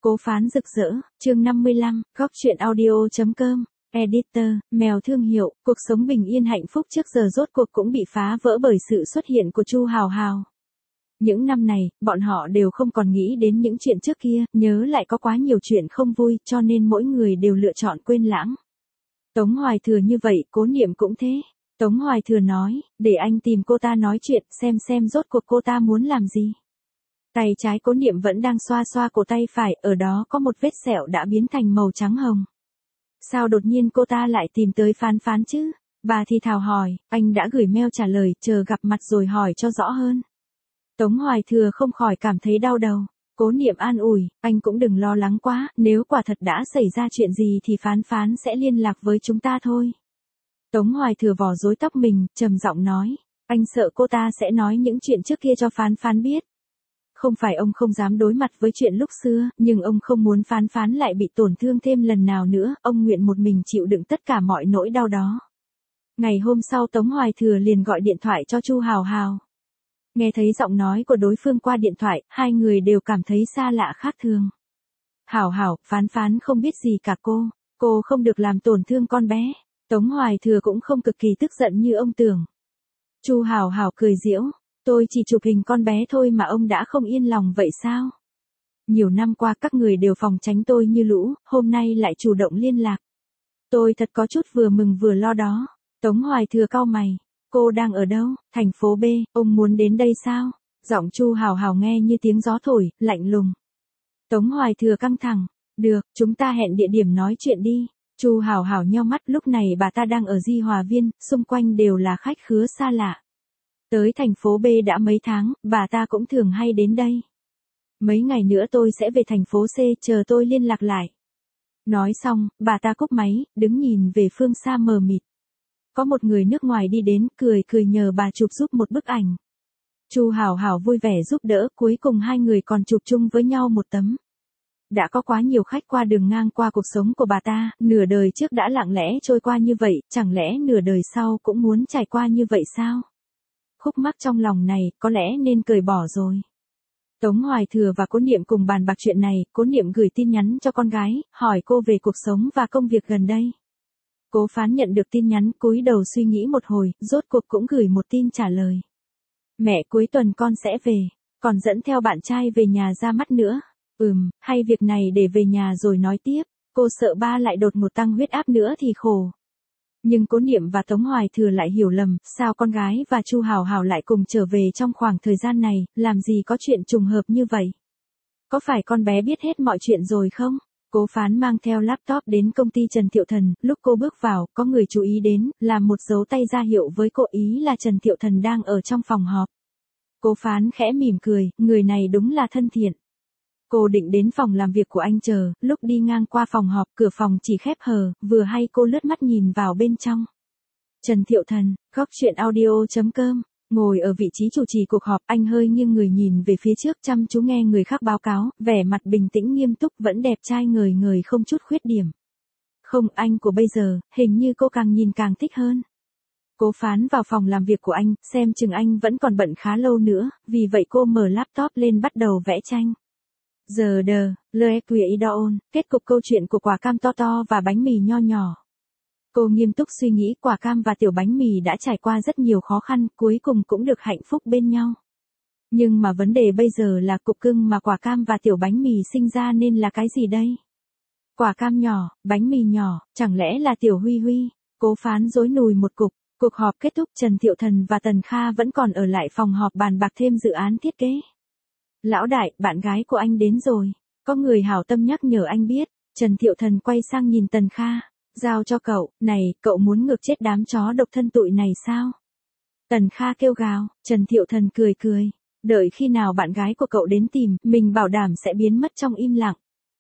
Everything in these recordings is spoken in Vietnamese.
Cố Phán rực rỡ, chương 55, góc truyện audio.com, editor, mèo thương hiệu, cuộc sống bình yên hạnh phúc trước giờ rốt cuộc cũng bị phá vỡ bởi sự xuất hiện của Chu Hào Hào. Những năm này, bọn họ đều không còn nghĩ đến những chuyện trước kia, nhớ lại có quá nhiều chuyện không vui, cho nên mỗi người đều lựa chọn quên lãng. Tống Hoài Thừa như vậy, Cố Niệm cũng thế. Tống Hoài Thừa nói, để anh tìm cô ta nói chuyện, xem rốt cuộc cô ta muốn làm gì. Tay trái Cố Niệm vẫn đang xoa xoa cổ tay phải, ở đó có một vết sẹo đã biến thành màu trắng hồng. Sao đột nhiên cô ta lại tìm tới Phán chứ? Bà thì thào hỏi, anh đã gửi mail trả lời, chờ gặp mặt rồi hỏi cho rõ hơn. Tống Hoài Thừa không khỏi cảm thấy đau đầu. Cố Niệm an ủi, anh cũng đừng lo lắng quá, nếu quả thật đã xảy ra chuyện gì thì Phán sẽ liên lạc với chúng ta thôi. Tống Hoài Thừa vò rối tóc mình, trầm giọng nói, anh sợ cô ta sẽ nói những chuyện trước kia cho Phán biết. Không phải ông không dám đối mặt với chuyện lúc xưa, nhưng ông không muốn Phán lại bị tổn thương thêm lần nào nữa, ông nguyện một mình chịu đựng tất cả mọi nỗi đau đó. Ngày hôm sau Tống Hoài Thừa liền gọi điện thoại cho Chu Hào Hào. Nghe thấy giọng nói của đối phương qua điện thoại, hai người đều cảm thấy xa lạ khác thường. Hảo, Phán không biết gì cả cô không được làm tổn thương con bé. Tống Hoài Thừa cũng không cực kỳ tức giận như ông tưởng. Chu Hào Hào cười giễu, tôi chỉ chụp hình con bé thôi mà ông đã không yên lòng vậy sao? Nhiều năm qua các người đều phòng tránh tôi như lũ, hôm nay lại chủ động liên lạc. Tôi thật có chút vừa mừng vừa lo đó. Tống Hoài Thừa cau mày. Cô đang ở đâu? Thành phố B, ông muốn đến đây sao? Giọng Chu Hào Hào nghe như tiếng gió thổi, lạnh lùng. Tống Hoài Thừa căng thẳng. Được, chúng ta hẹn địa điểm nói chuyện đi. Chu Hào Hào nheo mắt, lúc này bà ta đang ở Di Hòa Viên, xung quanh đều là khách khứa xa lạ. Tới thành phố B đã mấy tháng, bà ta cũng thường hay đến đây. Mấy ngày nữa tôi sẽ về thành phố C, chờ tôi liên lạc lại. Nói xong, bà ta cúp máy, đứng nhìn về phương xa mờ mịt. Có một người nước ngoài đi đến, cười nhờ bà chụp giúp một bức ảnh. Chu Hào Hào vui vẻ giúp đỡ, cuối cùng hai người còn chụp chung với nhau một tấm. Đã có quá nhiều khách qua đường ngang qua cuộc sống của bà ta, nửa đời trước đã lặng lẽ trôi qua như vậy, chẳng lẽ nửa đời sau cũng muốn trải qua như vậy sao? Khúc mắc trong lòng này, có lẽ nên cởi bỏ rồi. Tống Hoài Thừa và Cố Niệm cùng bàn bạc chuyện này, Cố Niệm gửi tin nhắn cho con gái, hỏi cô về cuộc sống và công việc gần đây. Cố Phán nhận được tin nhắn, cúi đầu suy nghĩ một hồi, rốt cuộc cũng gửi một tin trả lời. Mẹ, cuối tuần con sẽ về, còn dẫn theo bạn trai về nhà ra mắt nữa. Hay việc này để về nhà rồi nói tiếp, cô sợ ba lại đột ngột tăng huyết áp nữa thì khổ. Nhưng Cố Niệm và Tống Hoài Thừa lại hiểu lầm, sao con gái và Chu Hào Hào lại cùng trở về trong khoảng thời gian này, làm gì có chuyện trùng hợp như vậy? Có phải con bé biết hết mọi chuyện rồi không? Cố Phán mang theo laptop đến công ty Trần Thiệu Thần, lúc cô bước vào, có người chú ý đến, làm một dấu tay ra hiệu với cô, ý là Trần Thiệu Thần đang ở trong phòng họp. Cố Phán khẽ mỉm cười, người này đúng là thân thiện. Cô định đến phòng làm việc của anh chờ, lúc đi ngang qua phòng họp, cửa phòng chỉ khép hờ, vừa hay cô lướt mắt nhìn vào bên trong. Trần Thiệu Thần, góc truyện audio.com, ngồi ở vị trí chủ trì cuộc họp, anh hơi nghiêng người nhìn về phía trước, chăm chú nghe người khác báo cáo, vẻ mặt bình tĩnh nghiêm túc, vẫn đẹp trai ngời không chút khuyết điểm. Không, anh của bây giờ, hình như cô càng nhìn càng thích hơn. Cố Phán vào phòng làm việc của anh, xem chừng anh vẫn còn bận khá lâu nữa, vì vậy cô mở laptop lên bắt đầu vẽ tranh. Giờ đờ, Lequidaon, kết cục câu chuyện của quả cam to và bánh mì nho nhỏ. Cô nghiêm túc suy nghĩ, quả cam và tiểu bánh mì đã trải qua rất nhiều khó khăn, cuối cùng cũng được hạnh phúc bên nhau. Nhưng mà vấn đề bây giờ là cục cưng mà quả cam và tiểu bánh mì sinh ra nên là cái gì đây? Quả cam nhỏ, bánh mì nhỏ, chẳng lẽ là tiểu Huy Huy? Cố Phán rối nùi một cục. Cuộc họp kết thúc, Trần Thiệu Thần và Tần Kha vẫn còn ở lại phòng họp bàn bạc thêm dự án thiết kế. Lão đại, bạn gái của anh đến rồi. Có người hảo tâm nhắc nhở anh biết. Trần Thiệu Thần quay sang nhìn Tần Kha. Giao cho cậu, này, cậu muốn ngược chết đám chó độc thân tụi này sao? Tần Kha kêu gào, Trần Thiệu Thần cười. Đợi khi nào bạn gái của cậu đến tìm, mình bảo đảm sẽ biến mất trong im lặng.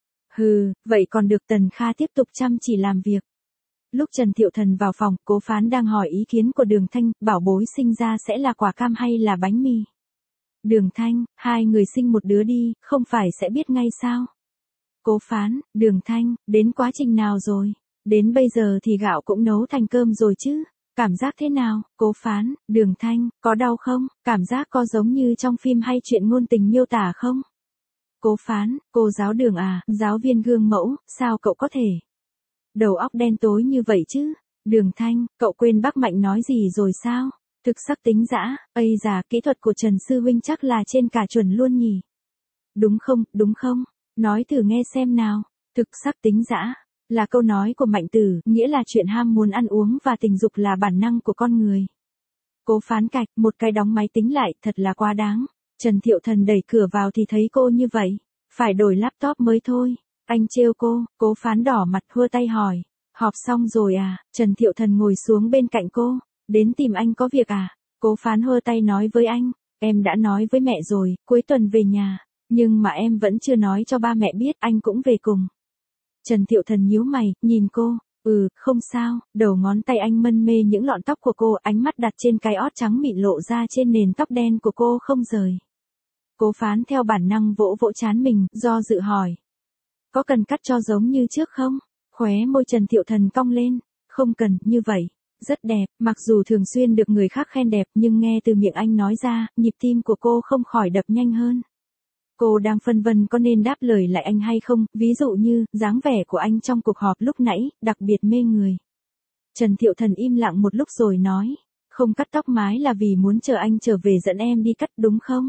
Hừ, vậy còn được. Tần Kha tiếp tục chăm chỉ làm việc. Lúc Trần Thiệu Thần vào phòng, Cố Phán đang hỏi ý kiến của Đường Thanh, bảo bối sinh ra sẽ là quả cam hay là bánh mì? Đường Thanh, hai người sinh một đứa đi, không phải sẽ biết ngay sao? Cố Phán, Đường Thanh, đến quá trình nào rồi? Đến bây giờ thì gạo cũng nấu thành cơm rồi chứ? Cảm giác thế nào? Cố Phán, Đường Thanh, có đau không? Cảm giác có giống như trong phim hay chuyện ngôn tình miêu tả không? Cố Phán, cô giáo Đường à, giáo viên gương mẫu, sao cậu có thể đầu óc đen tối như vậy chứ? Đường Thanh, cậu quên bác Mạnh nói gì rồi sao? Thực sắc tính dã, ây già, kỹ thuật của Trần Sư Huynh chắc là trên cả chuẩn luôn nhỉ? Đúng không, đúng không? Nói thử nghe xem nào. Thực sắc tính dã là câu nói của Mạnh Tử, nghĩa là chuyện ham muốn ăn uống và tình dục là bản năng của con người. Cố Phán cạch, một cái đóng máy tính lại, thật là quá đáng. Trần Thiệu Thần đẩy cửa vào thì thấy cô như vậy. Phải đổi laptop mới thôi. Anh trêu cô, Cố Phán đỏ mặt hua tay hỏi. Họp xong rồi à? Trần Thiệu Thần ngồi xuống bên cạnh cô. Đến tìm anh có việc à? Cố Phán hua tay nói với anh. Em đã nói với mẹ rồi, cuối tuần về nhà. Nhưng mà em vẫn chưa nói cho ba mẹ biết, anh cũng về cùng. Trần Thiệu Thần nhíu mày, nhìn cô. Không sao. Đầu ngón tay anh mân mê những lọn tóc của cô, ánh mắt đặt trên cái ót trắng mịn lộ ra trên nền tóc đen của cô không rời. Cố Phán theo bản năng vỗ vỗ trán mình, do dự hỏi. Có cần cắt cho giống như trước không? Khóe môi Trần Thiệu Thần cong lên. Không cần, như vậy. Rất đẹp, mặc dù thường xuyên được người khác khen đẹp nhưng nghe từ miệng anh nói ra, nhịp tim của cô không khỏi đập nhanh hơn. Cô đang phân vân có nên đáp lời lại anh hay không, ví dụ như, dáng vẻ của anh trong cuộc họp lúc nãy, đặc biệt mê người. Trần Thiệu Thần im lặng một lúc rồi nói, không cắt tóc mái là vì muốn chờ anh trở về dẫn em đi cắt đúng không?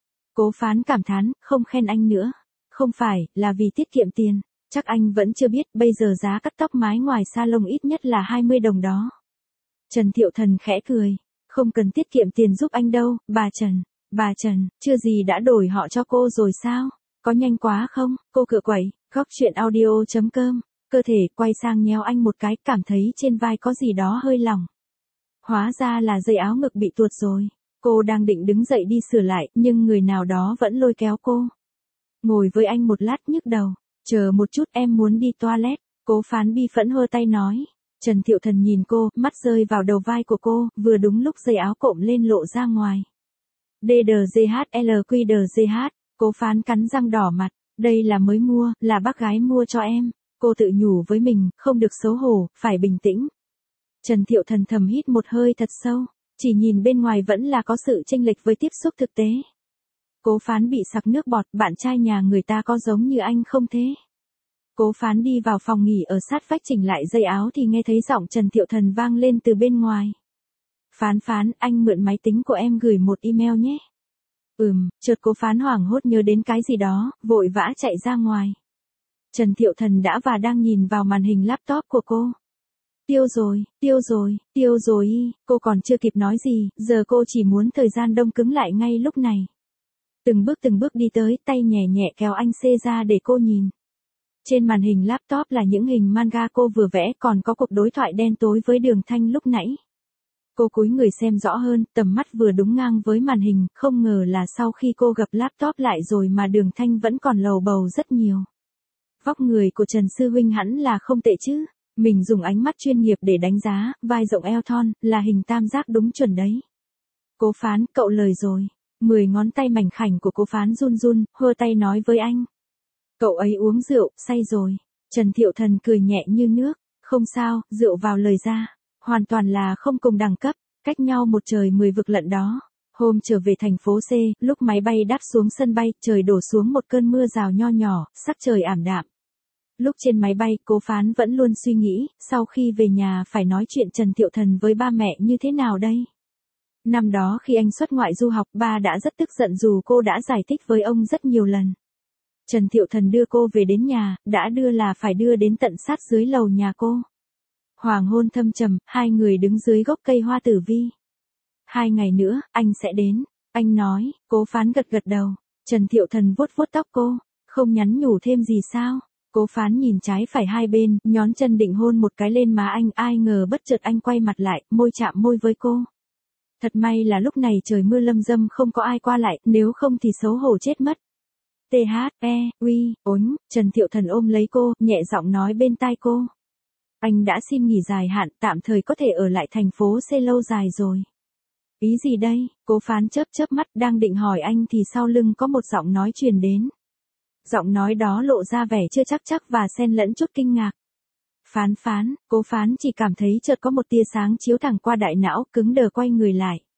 Cố Phán cảm thán, không khen anh nữa. Không phải, là vì tiết kiệm tiền. Chắc anh vẫn chưa biết, bây giờ giá cắt tóc mái ngoài salon ít nhất là 20 đồng đó. Trần Thiệu Thần khẽ cười, không cần tiết kiệm tiền giúp anh đâu, bà Trần. Bà Trần, chưa gì đã đổi họ cho cô rồi sao? Có nhanh quá không? Cô cựa quậy, góc chuyện audio.com. Cơ thể quay sang nhéo anh một cái, cảm thấy trên vai có gì đó hơi lỏng. Hóa ra là dây áo ngực bị tuột rồi. Cô đang định đứng dậy đi sửa lại, nhưng người nào đó vẫn lôi kéo cô. Ngồi với anh một lát nhức đầu. Chờ một chút, em muốn đi toilet. Cố Phán bi phẫn hơ tay nói. Trần Thiệu Thần nhìn cô, mắt rơi vào đầu vai của cô, vừa đúng lúc dây áo cộm lên lộ ra ngoài. DDGHLQDGH, Cố Phán cắn răng đỏ mặt, đây là mới mua, là bác gái mua cho em. Cô tự nhủ với mình, không được xấu hổ, phải bình tĩnh. Trần Thiệu Thần thầm hít một hơi thật sâu, chỉ nhìn bên ngoài vẫn là có sự chênh lệch với tiếp xúc thực tế. Cố Phán bị sặc nước bọt, bạn trai nhà người ta có giống như anh không thế? Cố Phán đi vào phòng nghỉ ở sát vách chỉnh lại dây áo thì nghe thấy giọng Trần Thiệu Thần vang lên từ bên ngoài. Phán, anh mượn máy tính của em gửi một email nhé. Chợt Cố Phán hoảng hốt nhớ đến cái gì đó, vội vã chạy ra ngoài. Trần Thiệu Thần đã và đang nhìn vào màn hình laptop của cô. Tiêu rồi, cô còn chưa kịp nói gì, giờ cô chỉ muốn thời gian đông cứng lại ngay lúc này. Từng bước đi tới, tay nhẹ nhẹ kéo anh xê ra để cô nhìn. Trên màn hình laptop là những hình manga cô vừa vẽ, còn có cuộc đối thoại đen tối với Đường Thanh lúc nãy. Cô cúi người xem rõ hơn, tầm mắt vừa đúng ngang với màn hình, không ngờ là sau khi cô gập laptop lại rồi mà Đường Thanh vẫn còn lầu bầu rất nhiều. Vóc người của Trần Sư Huynh hẳn là không tệ chứ, mình dùng ánh mắt chuyên nghiệp để đánh giá, vai rộng eo thon, là hình tam giác đúng chuẩn đấy. Cố Phán, cậu lời rồi. 10 ngón tay mảnh khảnh của Cố Phán run run, hơ tay nói với anh. Cậu ấy uống rượu, say rồi. Trần Thiệu Thần cười nhẹ như nước, không sao, rượu vào lời ra. Hoàn toàn là không cùng đẳng cấp, cách nhau một trời 10 vực lận đó. Hôm trở về thành phố C, lúc máy bay đáp xuống sân bay, trời đổ xuống một cơn mưa rào nho nhỏ, sắc trời ảm đạm. Lúc trên máy bay, Cố Phán vẫn luôn suy nghĩ, sau khi về nhà phải nói chuyện Trần Thiệu Thần với ba mẹ như thế nào đây? Năm đó khi anh xuất ngoại du học, ba đã rất tức giận dù cô đã giải thích với ông rất nhiều lần. Trần Thiệu Thần đưa cô về đến nhà, đã đưa là phải đưa đến tận sát dưới lầu nhà cô. Hoàng hôn thâm trầm, hai người đứng dưới gốc cây hoa tử vi. 2 ngày nữa, anh sẽ đến. Anh nói. Cố Phán gật gật đầu. Trần Thiệu Thần vuốt vuốt tóc cô. Không nhắn nhủ thêm gì sao? Cố Phán nhìn trái phải hai bên, nhón chân định hôn một cái lên má anh, ai ngờ bất chợt anh quay mặt lại, môi chạm môi với cô. Thật may là lúc này trời mưa lâm dâm không có ai qua lại, nếu không thì xấu hổ chết mất. Trần Thiệu Thần ôm lấy cô, nhẹ giọng nói bên tai cô. Anh đã xin nghỉ dài hạn, tạm thời có thể ở lại thành phố C lâu dài rồi. Ý gì đây? Cố Phán chớp chớp mắt, đang định hỏi anh thì sau lưng có một giọng nói truyền đến. Giọng nói đó lộ ra vẻ chưa chắc và xen lẫn chút kinh ngạc. Phán, Cố Phán chỉ cảm thấy chợt có một tia sáng chiếu thẳng qua đại não, cứng đờ quay người lại.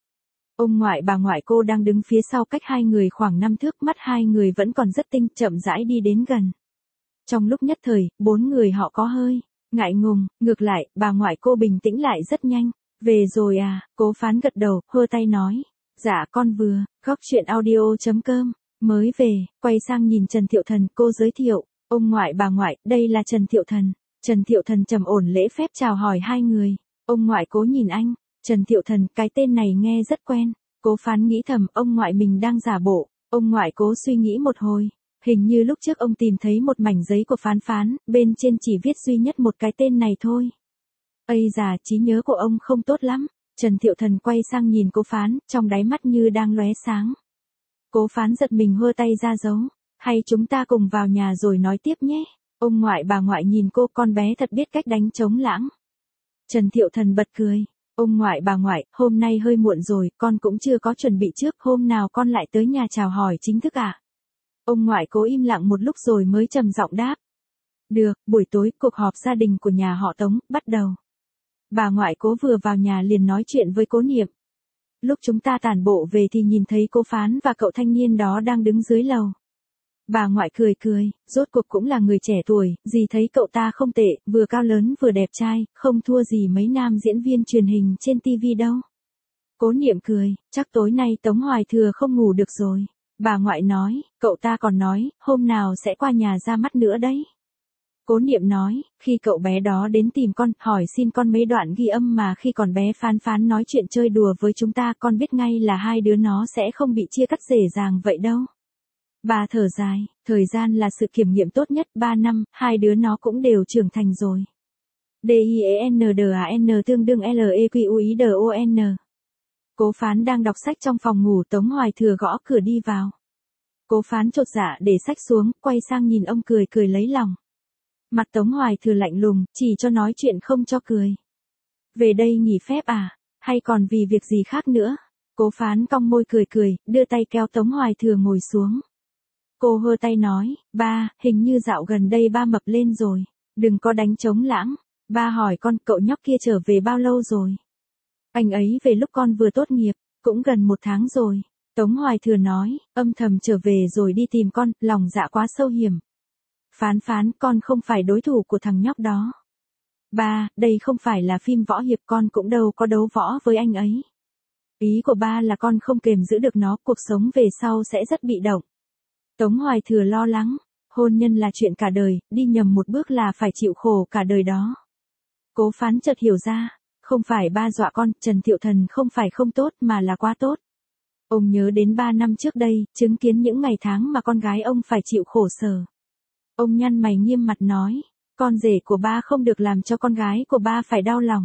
Ông ngoại bà ngoại cô đang đứng phía sau cách hai người khoảng 5 thước, mắt hai người vẫn còn rất tinh, chậm rãi đi đến gần. Trong lúc nhất thời, bốn người họ có hơi ngại ngùng, ngược lại, bà ngoại cô bình tĩnh lại rất nhanh. Về rồi à, Cố Phán gật đầu, hơ tay nói. Dạ con vừa, góc chuyện audio.com, mới về, quay sang nhìn Trần Thiệu Thần, cô giới thiệu. Ông ngoại bà ngoại, đây là Trần Thiệu Thần. Trần Thiệu Thần trầm ổn lễ phép chào hỏi hai người. Ông ngoại Cố nhìn anh. Trần Thiệu Thần, cái tên này nghe rất quen. Cố Phán nghĩ thầm, ông ngoại mình đang giả bộ. Ông ngoại Cố suy nghĩ một hồi. Hình như lúc trước ông tìm thấy một mảnh giấy của Phán Phán, bên trên chỉ viết duy nhất một cái tên này thôi. Ây già, trí nhớ của ông không tốt lắm. Trần Thiệu Thần quay sang nhìn Cố Phán, trong đáy mắt như đang lóe sáng. Cố Phán giật mình hơ tay ra dấu. Hay chúng ta cùng vào nhà rồi nói tiếp nhé. Ông ngoại bà ngoại nhìn cô, con bé thật biết cách đánh trống lãng. Trần Thiệu Thần bật cười. Ông ngoại bà ngoại, hôm nay hơi muộn rồi, con cũng chưa có chuẩn bị trước, hôm nào con lại tới nhà chào hỏi chính thức ạ? Ông ngoại Cố im lặng một lúc rồi mới trầm giọng đáp. Được, buổi tối, cuộc họp gia đình của nhà họ Tống, bắt đầu. Bà ngoại Cố vừa vào nhà liền nói chuyện với Cố Niệm. Lúc chúng ta tản bộ về thì nhìn thấy Cố Phán và cậu thanh niên đó đang đứng dưới lầu. Bà ngoại cười cười, rốt cuộc cũng là người trẻ tuổi, dì thấy cậu ta không tệ, vừa cao lớn vừa đẹp trai, không thua gì mấy nam diễn viên truyền hình trên TV đâu. Cố Niệm cười, chắc tối nay Tống Hoài Thừa không ngủ được rồi. Bà ngoại nói, cậu ta còn nói, hôm nào sẽ qua nhà ra mắt nữa đấy. Cố Niệm nói, khi cậu bé đó đến tìm con, hỏi xin con mấy đoạn ghi âm mà khi còn bé Phán Phán nói chuyện chơi đùa với chúng ta, con biết ngay là hai đứa nó sẽ không bị chia cắt dễ dàng vậy đâu. Bà thở dài, thời gian là sự kiểm nghiệm tốt nhất, 3 năm, hai đứa nó cũng đều trưởng thành rồi. DIENDAN tương đương LEQUIDON. Cố Phán đang đọc sách trong phòng ngủ, Tống Hoài Thừa gõ cửa đi vào. Cố Phán chột dạ để sách xuống, quay sang nhìn ông cười cười lấy lòng. Mặt Tống Hoài Thừa lạnh lùng, chỉ cho nói chuyện không cho cười. Về đây nghỉ phép à, hay còn vì việc gì khác nữa? Cố Phán cong môi cười cười, đưa tay kéo Tống Hoài Thừa ngồi xuống. Cô hơ tay nói, ba, hình như dạo gần đây ba mập lên rồi, đừng có đánh trống lãng. Ba hỏi con, cậu nhóc kia trở về bao lâu rồi? Anh ấy về lúc con vừa tốt nghiệp, cũng gần 1 tháng rồi. Tống Hoài Thừa nói, âm thầm trở về rồi đi tìm con, lòng dạ quá sâu hiểm. Phán Phán, con không phải đối thủ của thằng nhóc đó. Ba, đây không phải là phim võ hiệp, con cũng đâu có đấu võ với anh ấy. Ý của ba là con không kềm giữ được nó, cuộc sống về sau sẽ rất bị động. Tống Hoài Thừa lo lắng, hôn nhân là chuyện cả đời, đi nhầm một bước là phải chịu khổ cả đời đó. Cố Phán chợt hiểu ra, không phải ba dọa con, Trần Thiệu Thần không phải không tốt mà là quá tốt. Ông nhớ đến 3 năm trước đây, chứng kiến những ngày tháng mà con gái ông phải chịu khổ sở. Ông nhăn mày nghiêm mặt nói, con rể của ba không được làm cho con gái của ba phải đau lòng.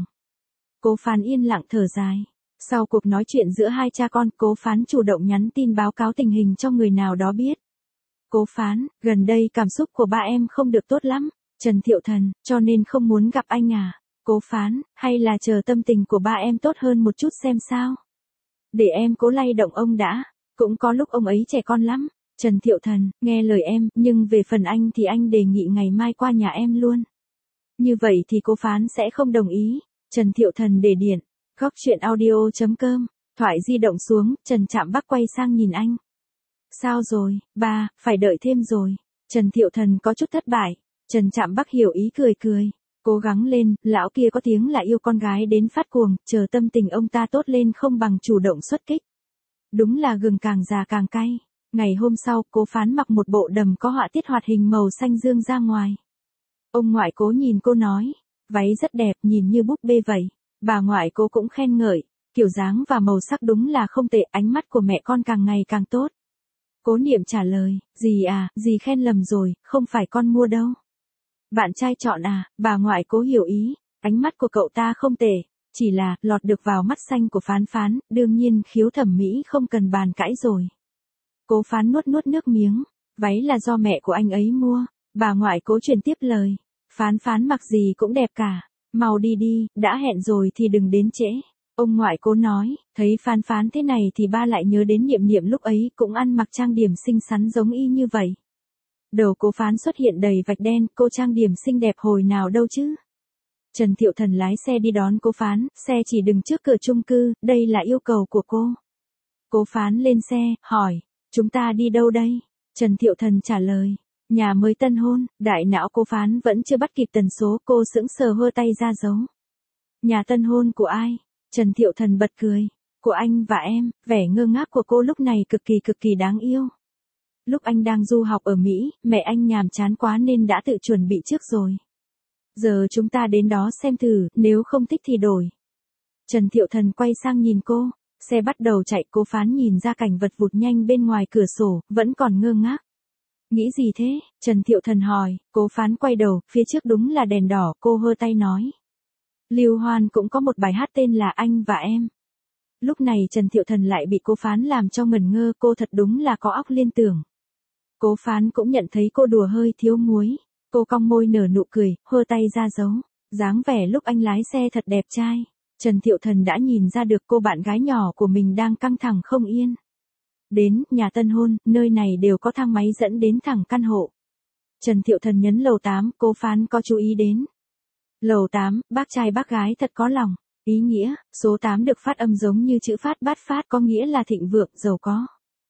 Cố Phán yên lặng thở dài. Sau cuộc nói chuyện giữa hai cha con, Cố Phán chủ động nhắn tin báo cáo tình hình cho người nào đó biết. Cố Phán, gần đây cảm xúc của ba em không được tốt lắm, Trần Thiệu Thần, cho nên không muốn gặp anh à. Cố Phán, hay là chờ tâm tình của ba em tốt hơn một chút xem sao. Để em cố lay động ông đã, cũng có lúc ông ấy trẻ con lắm. Trần Thiệu Thần, nghe lời em, nhưng về phần anh thì anh đề nghị ngày mai qua nhà em luôn. Như vậy thì Cố Phán sẽ không đồng ý. Trần Thiệu Thần để điện, góc chuyện audio.com, thoại di động xuống, Trần Trạm Bắc quay sang nhìn anh. Sao rồi, ba, phải đợi thêm rồi. Trần Thiệu Thần có chút thất bại. Trần Trạm Bắc hiểu ý cười cười. Cố gắng lên, lão kia có tiếng là yêu con gái đến phát cuồng, chờ tâm tình ông ta tốt lên không bằng chủ động xuất kích. Đúng là gừng càng già càng cay. Ngày hôm sau, Cố Phán mặc một bộ đầm có họa tiết hoạt hình màu xanh dương ra ngoài. Ông ngoại Cố nhìn cô nói, váy rất đẹp, nhìn như búp bê vậy. Bà ngoại Cố cũng khen ngợi, kiểu dáng và màu sắc đúng là không tệ, ánh mắt của mẹ con càng ngày càng tốt. Cố Niệm trả lời, dì à, dì khen lầm rồi, không phải con mua đâu. Bạn trai chọn à, bà ngoại Cố hiểu ý, ánh mắt của cậu ta không tệ, chỉ là, lọt được vào mắt xanh của Phán Phán, đương nhiên khiếu thẩm mỹ không cần bàn cãi rồi. Cố Phán nuốt nuốt nước miếng, váy là do mẹ của anh ấy mua, bà ngoại Cố truyền tiếp lời, Phán Phán mặc gì cũng đẹp cả, mau đi đi, đã hẹn rồi thì đừng đến trễ. Ông ngoại Cố nói, thấy Phán Phán thế này thì ba lại nhớ đến Niệm Niệm lúc ấy cũng ăn mặc trang điểm xinh xắn giống y như vậy. Đầu Cố Phán xuất hiện đầy vạch đen, cô trang điểm xinh đẹp hồi nào đâu chứ. Trần Thiệu Thần lái xe đi đón Cố Phán, xe chỉ dừng trước cửa chung cư, đây là yêu cầu của cô. Cố Phán lên xe, hỏi, chúng ta đi đâu đây? Trần Thiệu Thần trả lời, nhà mới tân hôn. Đại não Cố Phán vẫn chưa bắt kịp tần số, cô sững sờ hơ tay ra dấu. Nhà tân hôn của ai? Trần Thiệu Thần bật cười. Của anh và em. Vẻ ngơ ngác của cô lúc này cực kỳ đáng yêu. Lúc anh đang du học ở Mỹ, mẹ anh nhàm chán quá nên đã tự chuẩn bị trước rồi. Giờ chúng ta đến đó xem thử, nếu không thích thì đổi. Trần Thiệu Thần quay sang nhìn cô. Xe bắt đầu chạy. Cố Phán nhìn ra cảnh vật vụt nhanh bên ngoài cửa sổ, vẫn còn ngơ ngác. Nghĩ gì thế? Trần Thiệu Thần hỏi. Cố Phán quay đầu, phía trước đúng là đèn đỏ. Cô hơ tay nói. Lưu Hoan cũng có một bài hát tên là Anh và Em. Lúc này Trần Thiệu Thần lại bị Cố Phán làm cho ngẩn ngơ, cô thật đúng là có óc liên tưởng. Cố Phán cũng nhận thấy cô đùa hơi thiếu muối. Cô cong môi nở nụ cười, hơ tay ra dấu. Dáng vẻ lúc anh lái xe thật đẹp trai. Trần Thiệu Thần đã nhìn ra được cô bạn gái nhỏ của mình đang căng thẳng không yên. Đến, nhà tân hôn, nơi này đều có thang máy dẫn đến thẳng căn hộ. Trần Thiệu Thần nhấn lầu 8, Cố Phán có chú ý đến. Lầu 8, bác trai bác gái thật có lòng. Ý nghĩa, số 8 được phát âm giống như chữ phát bát phát có nghĩa là thịnh vượng, giàu có.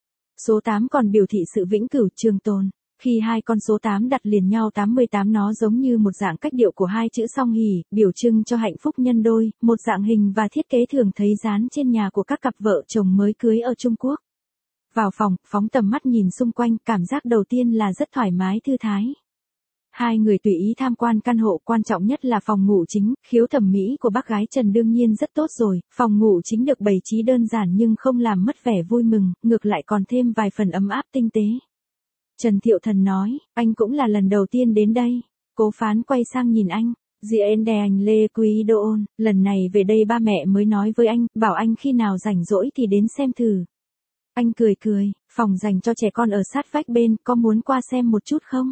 Số 8 còn biểu thị sự vĩnh cửu, trường tồn. Khi hai con số 8 đặt liền nhau 88 nó giống như một dạng cách điệu của hai chữ song hỷ, biểu trưng cho hạnh phúc nhân đôi, một dạng hình và thiết kế thường thấy dán trên nhà của các cặp vợ chồng mới cưới ở Trung Quốc. Vào phòng, phóng tầm mắt nhìn xung quanh, cảm giác đầu tiên là rất thoải mái thư thái. Hai người tùy ý tham quan căn hộ, quan trọng nhất là phòng ngủ chính, khiếu thẩm mỹ của bác gái Trần đương nhiên rất tốt rồi, phòng ngủ chính được bày trí đơn giản nhưng không làm mất vẻ vui mừng, ngược lại còn thêm vài phần ấm áp tinh tế. Trần Thiệu Thần nói, anh cũng là lần đầu tiên đến đây. Cố Phán quay sang nhìn anh, Diễn đè anh Lê Quý Đô ôn, lần này về đây ba mẹ mới nói với anh, bảo anh khi nào rảnh rỗi thì đến xem thử. Anh cười, phòng dành cho trẻ con ở sát vách bên, có muốn qua xem một chút không?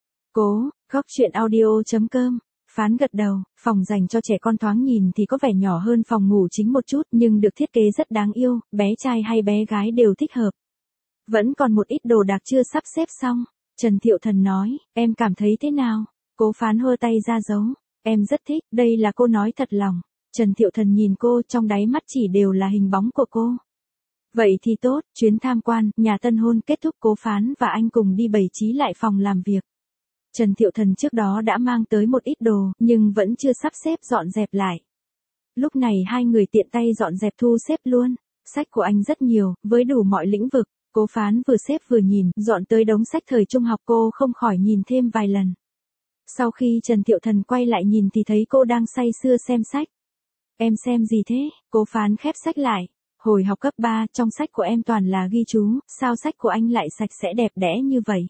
Cố, góc chuyện audio.com. Phán gật đầu, phòng dành cho trẻ con thoáng nhìn thì có vẻ nhỏ hơn phòng ngủ chính một chút nhưng được thiết kế rất đáng yêu, bé trai hay bé gái đều thích hợp. Vẫn còn một ít đồ đạc chưa sắp xếp xong. Trần Thiệu Thần nói, em cảm thấy thế nào? Cố Phán hơ tay ra dấu. Em rất thích, đây là cô nói thật lòng. Trần Thiệu Thần nhìn cô, trong đáy mắt chỉ đều là hình bóng của cô. Vậy thì tốt, chuyến tham quan, nhà tân hôn kết thúc, Cố Phán và anh cùng đi bày trí lại phòng làm việc. Trần Thiệu Thần trước đó đã mang tới một ít đồ, nhưng vẫn chưa sắp xếp dọn dẹp lại. Lúc này hai người tiện tay dọn dẹp thu xếp luôn. Sách của anh rất nhiều, với đủ mọi lĩnh vực. Cố Phán vừa xếp vừa nhìn, dọn tới đống sách thời trung học, cô không khỏi nhìn thêm vài lần. Sau khi Trần Thiệu Thần quay lại nhìn thì thấy cô đang say sưa xem sách. Em xem gì thế? Cố Phán khép sách lại. Hồi học cấp 3, trong sách của em toàn là ghi chú, sao sách của anh lại sạch sẽ đẹp đẽ như vậy?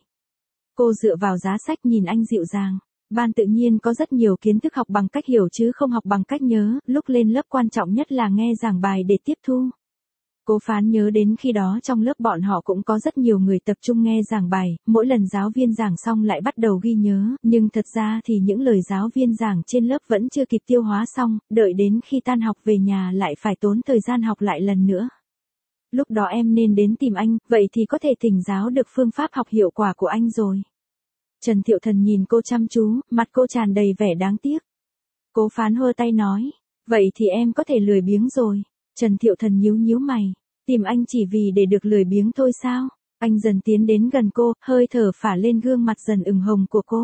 Cô dựa vào giá sách nhìn anh dịu dàng. Ban tự nhiên có rất nhiều kiến thức học bằng cách hiểu chứ không học bằng cách nhớ, lúc lên lớp quan trọng nhất là nghe giảng bài để tiếp thu. Cố Phán nhớ đến khi đó trong lớp bọn họ cũng có rất nhiều người tập trung nghe giảng bài, mỗi lần giáo viên giảng xong lại bắt đầu ghi nhớ, nhưng thật ra thì những lời giáo viên giảng trên lớp vẫn chưa kịp tiêu hóa xong, đợi đến khi tan học về nhà lại phải tốn thời gian học lại lần nữa. Lúc đó em nên đến tìm anh, vậy thì có thể thỉnh giáo được phương pháp học hiệu quả của anh rồi. Trần Thiệu Thần nhìn cô chăm chú, mặt cô tràn đầy vẻ đáng tiếc. Cố Phán hơ tay nói, vậy thì em có thể lười biếng rồi. Trần Thiệu Thần nhíu mày, tìm anh chỉ vì để được lười biếng thôi sao? Anh dần tiến đến gần cô, hơi thở phả lên gương mặt dần ửng hồng của cô.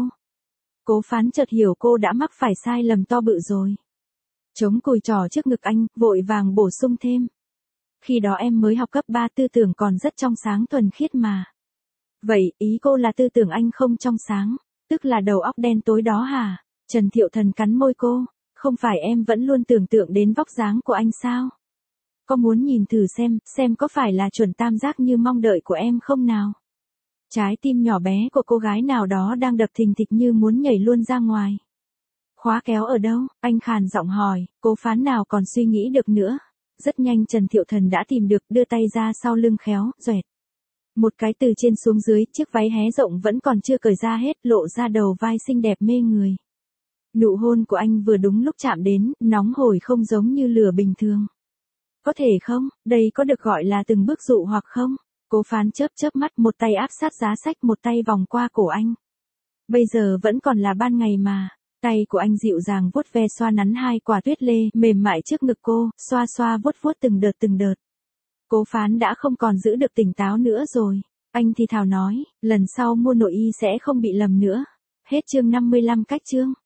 Cố Phán chợt hiểu cô đã mắc phải sai lầm to bự rồi. Chống cùi trỏ trước ngực anh, vội vàng bổ sung thêm. Khi đó em mới học cấp 3, tư tưởng còn rất trong sáng thuần khiết mà. Vậy, ý cô là tư tưởng anh không trong sáng, tức là đầu óc đen tối đó hả? Trần Thiệu Thần cắn môi cô, không phải em vẫn luôn tưởng tượng đến vóc dáng của anh sao? Có muốn nhìn thử xem có phải là chuẩn tam giác như mong đợi của em không nào? Trái tim nhỏ bé của cô gái nào đó đang đập thình thịch như muốn nhảy luôn ra ngoài. Khóa kéo ở đâu? Anh khàn giọng hỏi, Cố Phán nào còn suy nghĩ được nữa. Rất nhanh Trần Thiệu Thần đã tìm được, đưa tay ra sau lưng khéo, xoẹt. Một cái từ trên xuống dưới, chiếc váy hé rộng vẫn còn chưa cởi ra hết, lộ ra đầu vai xinh đẹp mê người. Nụ hôn của anh vừa đúng lúc chạm đến, nóng hổi không giống như lửa bình thường. Có thể không, đây có được gọi là từng bước dụ hoặc không? Cố Phán chớp mắt, một tay áp sát giá sách, một tay vòng qua cổ anh. Bây giờ vẫn còn là ban ngày mà. Tay của anh dịu dàng vuốt ve xoa nắn hai quả tuyết lê mềm mại trước ngực cô, xoa vuốt từng đợt. Cố Phán đã không còn giữ được tỉnh táo nữa rồi. Anh thì thào nói, lần sau mua nội y sẽ không bị lầm nữa. Hết chương 55 cách chương.